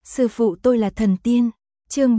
Sư phụ tôi là thần tiên. Chương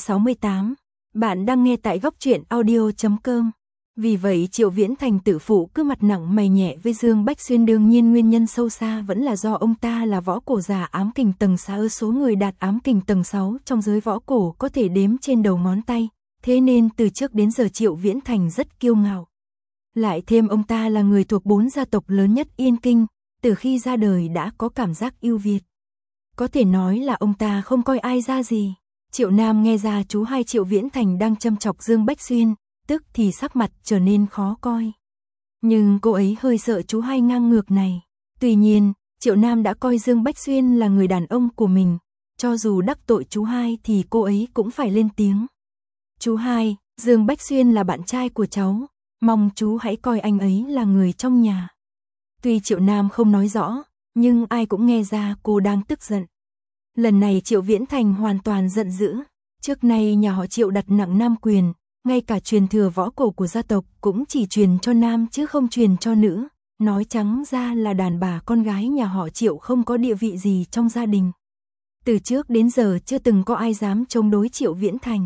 368. Bạn đang nghe tại góc truyện audio.com. Vì vậy Triệu Viễn Thành tử phụ cứ mặt nặng mày nhẹ với Dương Bách Xuyên, đương nhiên nguyên nhân sâu xa vẫn là do ông ta là võ cổ giả ám kình tầng 6, số người đạt ám kình tầng 6 trong giới võ cổ có thể đếm trên đầu ngón tay, thế nên từ trước đến giờ Triệu Viễn Thành rất kiêu ngạo. Lại thêm ông ta là người thuộc 4 gia tộc lớn nhất Yên Kinh, từ khi ra đời đã có cảm giác ưu việt. Có thể nói là ông ta không coi ai ra gì. Triệu Nam nghe ra chú hai Triệu Viễn Thành đang châm chọc Dương Bách Xuyên, tức thì sắc mặt trở nên khó coi. Nhưng cô ấy hơi sợ chú hai ngang ngược này. Tuy nhiên, Triệu Nam đã coi Dương Bách Xuyên là người đàn ông của mình, cho dù đắc tội chú hai thì cô ấy cũng phải lên tiếng. Chú hai, Dương Bách Xuyên là bạn trai của cháu, mong chú hãy coi anh ấy là người trong nhà. Tuy Triệu Nam không nói rõ, nhưng ai cũng nghe ra cô đang tức giận. Lần này Triệu Viễn Thành hoàn toàn giận dữ. Trước nay nhà họ Triệu đặt nặng nam quyền, ngay cả truyền thừa võ cổ của gia tộc cũng chỉ truyền cho nam chứ không truyền cho nữ. Nói trắng ra là đàn bà con gái nhà họ Triệu không có địa vị gì trong gia đình. Từ trước đến giờ chưa từng có ai dám chống đối Triệu Viễn Thành.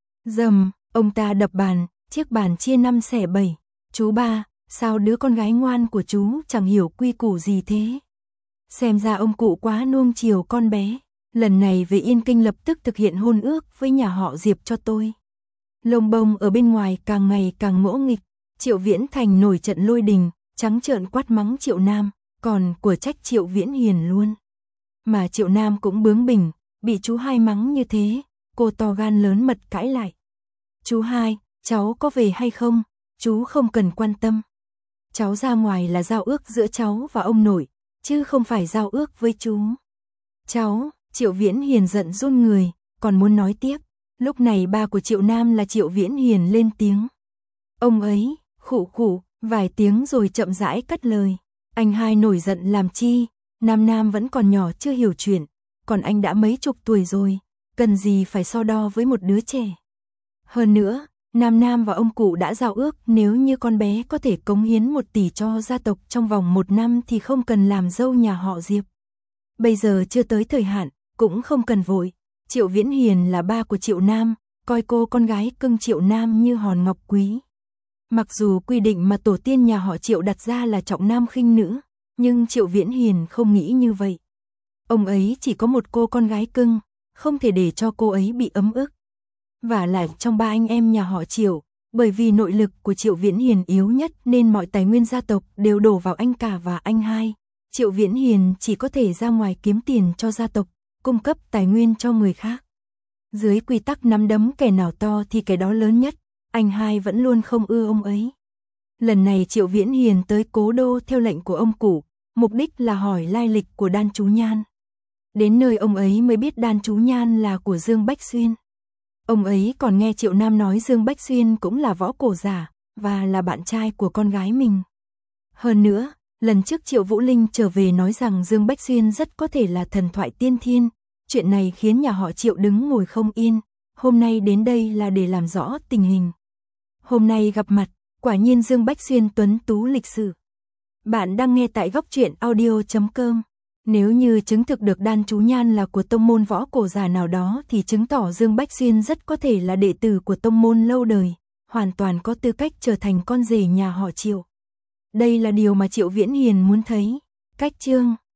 Dầm, ông ta đập bàn, chiếc bàn chia 5 xẻ 7. Chú ba, sao đứa con gái ngoan của chú chẳng hiểu quy củ gì thế? Xem ra ông cụ quá nuông chiều con bé. Lần này về Yên Kinh lập tức thực hiện hôn ước với nhà họ Diệp cho tôi. Lông bông ở bên ngoài càng ngày càng ngỗ nghịch. Triệu Viễn Thành nổi trận lôi đình, trắng trợn quát mắng Triệu Nam, còn của trách Triệu Viễn Hiền luôn. Mà Triệu Nam cũng bướng bỉnh, bị chú hai mắng như thế, cô to gan lớn mật cãi lại. Chú hai, cháu có về hay không? Chú không cần quan tâm. Cháu ra ngoài là giao ước giữa cháu và ông nội, chứ không phải giao ước với chú. Cháu, Triệu Viễn Hiền giận run người, còn muốn nói tiếp. Lúc này ba của Triệu Nam là Triệu Viễn Hiền lên tiếng. Ông ấy, khụ khụ, vài tiếng rồi chậm rãi cất lời. Anh hai nổi giận làm chi, Nam vẫn còn nhỏ chưa hiểu chuyện, còn anh đã mấy chục tuổi rồi, cần gì phải so đo với một đứa trẻ. Hơn nữa, Nam và ông cụ đã giao ước nếu như con bé có thể cống hiến 1 tỷ cho gia tộc trong vòng 1 năm thì không cần làm dâu nhà họ Diệp. Bây giờ chưa tới thời hạn, cũng không cần vội. Triệu Viễn Hiền là ba của Triệu Nam, coi cô con gái cưng Triệu Nam như hòn ngọc quý. Mặc dù quy định mà tổ tiên nhà họ Triệu đặt ra là trọng nam khinh nữ, nhưng Triệu Viễn Hiền không nghĩ như vậy. Ông ấy chỉ có một cô con gái cưng, không thể để cho cô ấy bị ấm ức. Và lại trong 3 anh em nhà họ Triệu, bởi vì nội lực của Triệu Viễn Hiền yếu nhất nên mọi tài nguyên gia tộc đều đổ vào anh cả và anh hai. Triệu Viễn Hiền chỉ có thể ra ngoài kiếm tiền cho gia tộc, cung cấp tài nguyên cho người khác. Dưới quy tắc nắm đấm kẻ nào to thì kẻ đó lớn nhất, anh hai vẫn luôn không ưa ông ấy. Lần này Triệu Viễn Hiền tới Cố Đô theo lệnh của ông cụ, mục đích là hỏi lai lịch của Đan Chú Nhan. Đến nơi ông ấy mới biết Đan Chú Nhan là của Dương Bách Xuyên. Ông ấy còn nghe Triệu Nam nói Dương Bách Xuyên cũng là võ cổ giả, và là bạn trai của con gái mình. Hơn nữa, lần trước Triệu Vũ Linh trở về nói rằng Dương Bách Xuyên rất có thể là thần thoại tiên thiên. Chuyện này khiến nhà họ Triệu đứng ngồi không yên. Hôm nay đến đây là để làm rõ tình hình. Hôm nay gặp mặt, quả nhiên Dương Bách Xuyên tuấn tú lịch sự. Bạn đang nghe tại góc truyện audio.com. Nếu như chứng thực được Đan Chú Nhan là của tông môn võ cổ giả nào đó thì chứng tỏ Dương Bách Xuyên rất có thể là đệ tử của tông môn lâu đời, hoàn toàn có tư cách trở thành con rể nhà họ Triệu. Đây là điều mà Triệu Viễn Hiền muốn thấy. Cách chương